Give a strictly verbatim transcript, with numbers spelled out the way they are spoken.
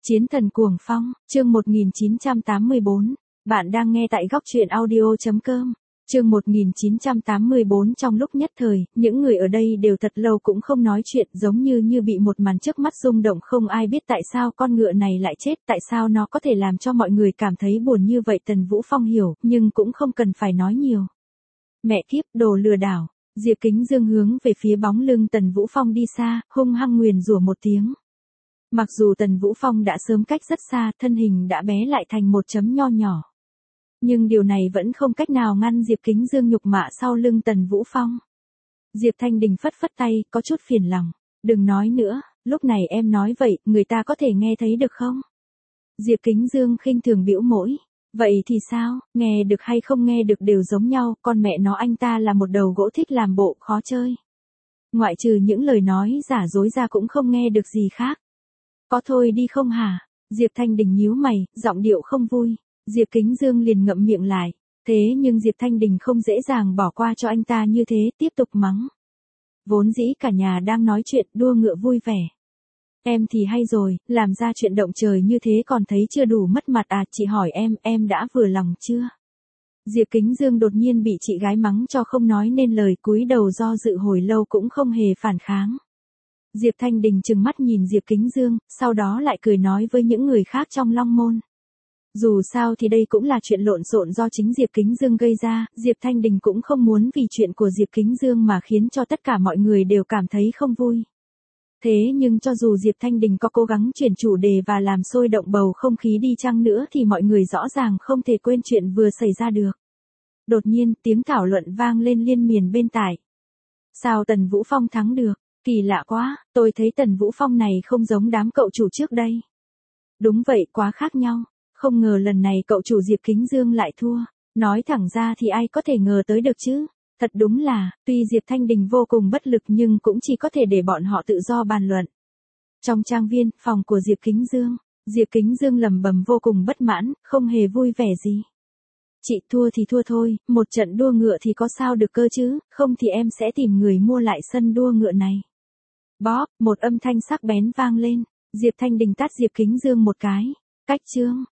Chiến thần cuồng phong, chương một nghìn chín trăm tám mươi bốn. Bạn đang nghe tại góc truyện audio chấm com. Chương một nghìn chín trăm tám mươi bốn. Trong lúc nhất thời, những người ở đây đều thật lâu cũng không nói chuyện, giống như như bị một màn trước mắt rung động, không ai biết tại sao con ngựa này lại chết, tại sao nó có thể làm cho mọi người cảm thấy buồn như vậy. Tần Vũ Phong hiểu, nhưng cũng không cần phải nói nhiều. Mẹ kiếp, đồ lừa đảo. Diệp Kính Dương hướng về phía bóng lưng Tần Vũ Phong đi xa, hung hăng nguyền rủa một tiếng. Mặc dù Tần Vũ Phong đã sớm cách rất xa, thân hình đã bé lại thành một chấm nho nhỏ. Nhưng điều này vẫn không cách nào ngăn Diệp Kính Dương nhục mạ sau lưng Tần Vũ Phong. Diệp Thanh Đình phất phất tay, có chút phiền lòng. Đừng nói nữa, lúc này em nói vậy, người ta có thể nghe thấy được không? Diệp Kính Dương khinh thường bĩu môi. Vậy thì sao, nghe được hay không nghe được đều giống nhau, con mẹ nó anh ta là một đầu gỗ thích làm bộ, khó chơi. Ngoại trừ những lời nói giả dối ra cũng không nghe được gì khác. Có thôi đi không hả? Diệp Thanh Đình nhíu mày, giọng điệu không vui. Diệp Kính Dương liền ngậm miệng lại. Thế nhưng Diệp Thanh Đình không dễ dàng bỏ qua cho anh ta như thế, tiếp tục mắng. Vốn dĩ cả nhà đang nói chuyện đua ngựa vui vẻ. Em thì hay rồi, làm ra chuyện động trời như thế còn thấy chưa đủ mất mặt à, chị hỏi em, em đã vừa lòng chưa? Diệp Kính Dương đột nhiên bị chị gái mắng cho không nói nên lời, cúi đầu do dự hồi lâu cũng không hề phản kháng. Diệp Thanh Đình trừng mắt nhìn Diệp Kính Dương, sau đó lại cười nói với những người khác trong Long Môn. Dù sao thì đây cũng là chuyện lộn xộn do chính Diệp Kính Dương gây ra, Diệp Thanh Đình cũng không muốn vì chuyện của Diệp Kính Dương mà khiến cho tất cả mọi người đều cảm thấy không vui. Thế nhưng cho dù Diệp Thanh Đình có cố gắng chuyển chủ đề và làm sôi động bầu không khí đi chăng nữa thì mọi người rõ ràng không thể quên chuyện vừa xảy ra được. Đột nhiên, tiếng thảo luận vang lên liên miên bên tai. Sao Tần Vũ Phong thắng được? Kỳ lạ quá, tôi thấy Tần Vũ Phong này không giống đám cậu chủ trước đây. Đúng vậy, quá khác nhau. Không ngờ lần này cậu chủ Diệp Kính Dương lại thua. Nói thẳng ra thì ai có thể ngờ tới được chứ? Thật đúng là, tuy Diệp Thanh Đình vô cùng bất lực nhưng cũng chỉ có thể để bọn họ tự do bàn luận. Trong trang viên, phòng của Diệp Kính Dương, Diệp Kính Dương lầm bầm vô cùng bất mãn, không hề vui vẻ gì. Chị thua thì thua thôi, một trận đua ngựa thì có sao được cơ chứ, không thì em sẽ tìm người mua lại sân đua ngựa này. Bóp, một âm thanh sắc bén vang lên, Diệp Thanh Đình tát Diệp Kính Dương một cái. Cách chương,